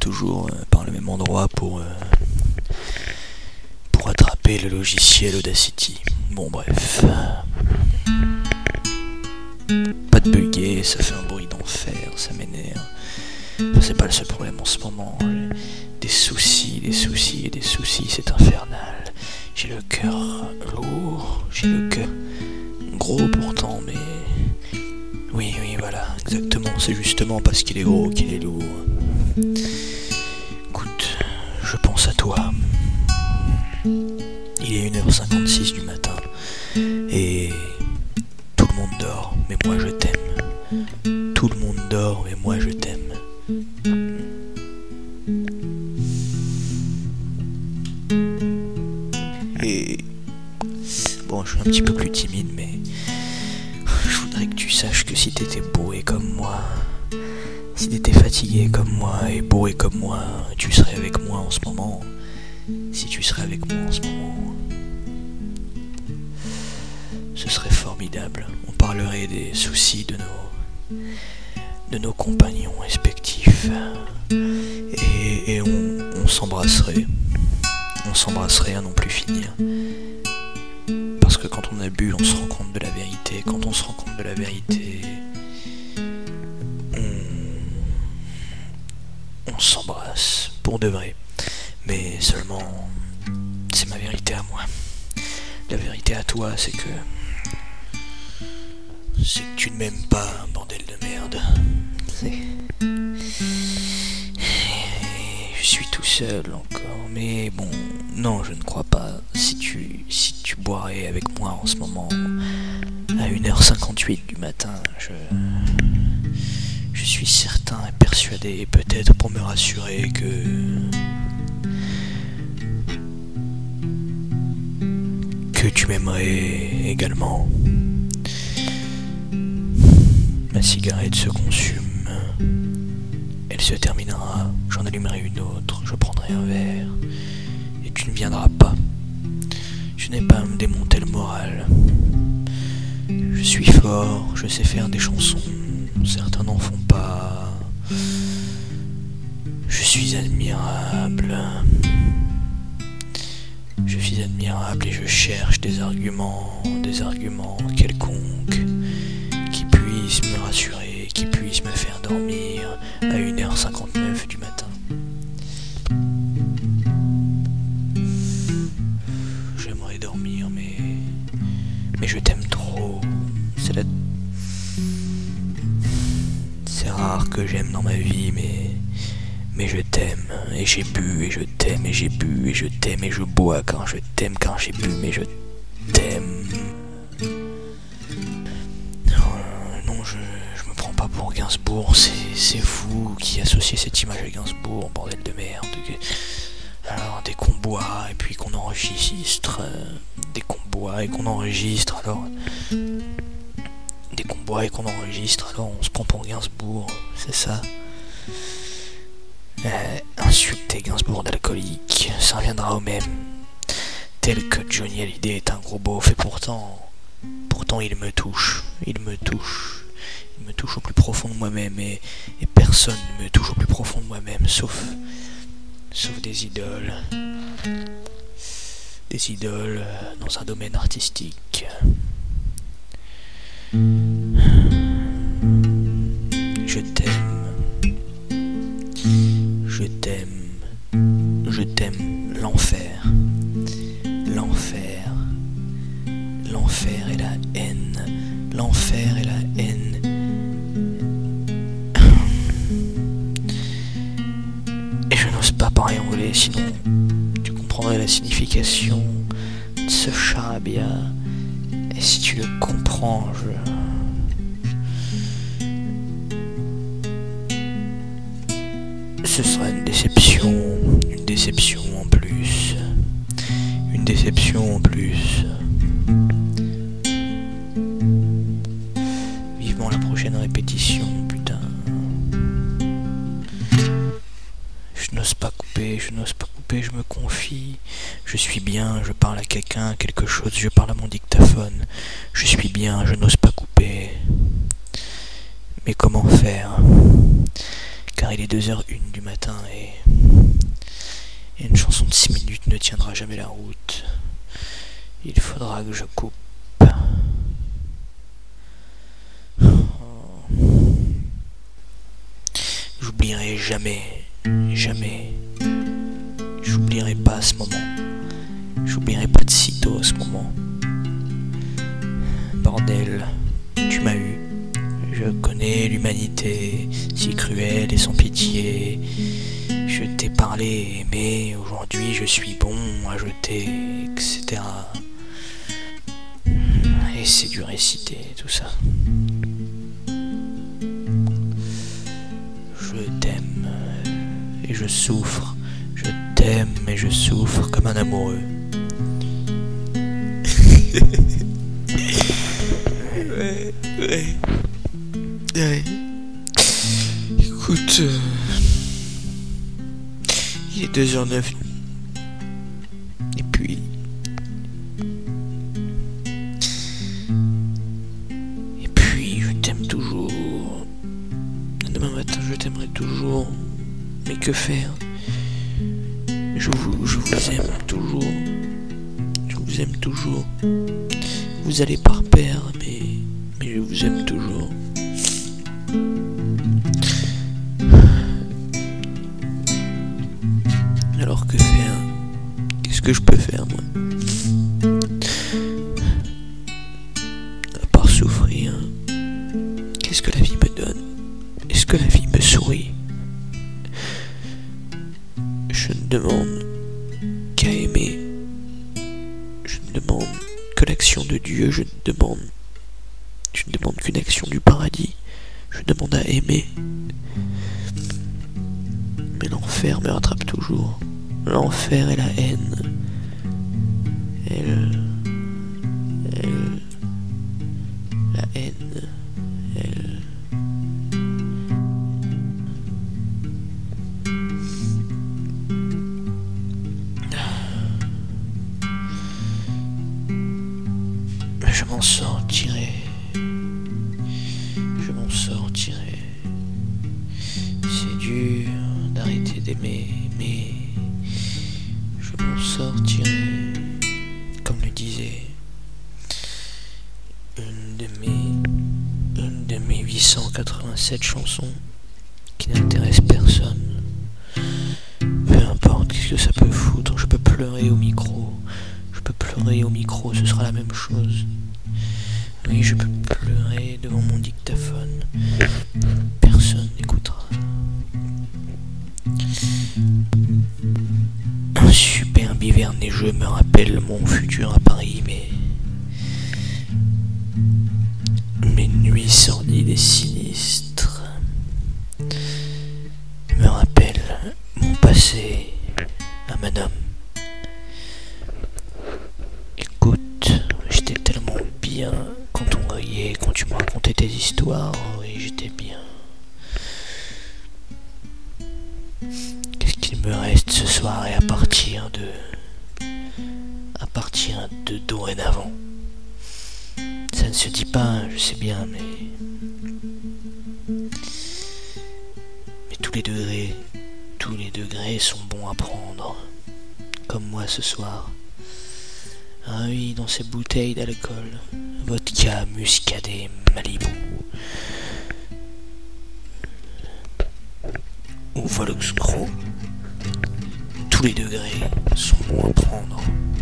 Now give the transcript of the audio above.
toujours par le même endroit pour attraper le logiciel Audacity. Bon bref. Pas de bugger, ça fait un bruit d'enfer, ça m'énerve. Enfin, c'est pas le seul problème en ce moment. J'ai des soucis, c'est infernal. J'ai le cœur lourd, j'ai le cœur gros pourtant, mais... Oui, voilà, exactement, c'est justement parce qu'il est gros qu'il est lourd. Écoute, je pense à toi. Il est 1h56 du matin, et tout le monde dort, mais moi je t'aime. Tout le monde dort, mais moi je t'aime. Et... Bon, je suis un petit peu plus timide, mais... Je voudrais que tu saches que si t'étais bourré comme moi, si t'étais fatigué comme moi et bourré comme moi, tu serais avec moi en ce moment. Si tu serais avec moi en ce moment, ce serait formidable. On parlerait des soucis de nos compagnons respectifs et on s'embrasserait. On s'embrasserait à n'en plus finir. Parce que quand on a bu, on se rend compte de la vérité. Quand on se rend compte de la vérité, on s'embrasse pour de vrai. Mais seulement, c'est ma vérité à moi. La vérité à toi, c'est que tu ne m'aimes pas, bordel de merde. Je suis tout seul encore, mais bon, non, je ne crois pas. Si tu boirais avec moi en ce moment, à 1h58 du matin, je suis certain et persuadé, peut-être pour me rassurer, que tu m'aimerais également. Ma cigarette se consume. Elle se terminera, j'en allumerai une autre, je prendrai un verre, et tu ne viendras pas. Je n'ai pas à me démonter le moral. Je suis fort, je sais faire des chansons, certains n'en font pas. Je suis admirable. Je suis admirable et je cherche des arguments quelconques qui puissent me rassurer, qui puissent me faire dormir à 1h59 du matin. J'aimerais dormir, mais je t'aime trop. C'est rare que j'aime dans ma vie, mais je t'aime, et j'ai bu, et je t'aime, et j'ai bu, et je t'aime, et je bois quand je t'aime, quand j'ai bu, mais je t'aime. Non, je me prends pas pour Gainsbourg, c'est vous qui associez cette image à Gainsbourg, bordel de merde. Alors, dès qu'on boit, et puis qu'on enregistre, dès qu'on boit et qu'on enregistre, alors on se prend pour Gainsbourg, c'est ça. Insulter Gainsbourg d'alcoolique, ça reviendra au même. Tel que Johnny Hallyday est un gros beauf, et pourtant il me touche au plus profond de moi-même, et personne ne me touche au plus profond de moi-même, sauf des idoles dans un domaine artistique. Je t'aime, l'enfer et la haine, et je n'ose pas parler anglais, sinon tu comprendrais la signification de ce charabia, et si tu le comprends, ce sera une déception en plus. Vivement la prochaine répétition, putain. Je n'ose pas couper, je me confie. Je suis bien, je parle à quelqu'un, quelque chose, je parle à mon dictaphone. Je suis bien, je n'ose pas couper. Mais comment faire ? car il est 2h01 du matin et une chanson de 6 minutes ne tiendra jamais la route. Il faudra que je coupe. J'oublierai jamais, jamais. J'oublierai pas ce moment. J'oublierai pas de sitôt ce moment. Bordel, tu m'as eu. Je connais l'humanité, si cruelle et sans pitié. Je t'ai parlé, aimé, aujourd'hui je suis bon à jeter, etc. Et c'est du réciter, tout ça. Je t'aime et je souffre. Je t'aime et je souffre comme un amoureux. Ouais. Écoute, il est 2h09. Et puis... je t'aime toujours. Demain matin, je t'aimerai toujours. Mais que faire? Je vous aime toujours. Je vous aime toujours. Vous allez par paire, mais je vous aime toujours. Alors que faire? Qu'est-ce que je peux faire, moi? À part souffrir. Qu'est-ce que la vie me donne? Est-ce que la vie me sourit? Je ne demande qu'à aimer. Je ne demande que l'action de Dieu. Je ne demande qu'une action du paradis. Je demande à aimer. Mais l'enfer me rattrape toujours. L'enfer et la haine. La haine. Je m'en sortirai. C'est dur d'arrêter d'aimer, mais je m'en sortirai. Comme le disait une de mes 887 chansons qui n'intéressent personne. Peu importe, qu'est-ce que ça peut foutre? Je peux pleurer au micro. Ce sera la même chose. Oui, je peux pleurer devant mon dictaphone. Personne n'écoutera. Un superbe hiver neigeux me rappelle mon futur à Paris, mais mes nuits sordides et sinistres me rappellent mon passé à Madame. Écoute, j'étais tellement bien quand on riait, quand tu me racontais tes histoires. Oui, j'étais bien. Qu'est-ce qu'il me reste ce soir et à partir de dorénavant? Ça ne se dit pas, je sais bien, mais tous les degrés sont bons à prendre. Comme moi ce soir. Ah oui, dans ces bouteilles d'alcool. Vodka, muscadet, Malibu. Ou Volkskrog. Tous les degrés sont bons à prendre.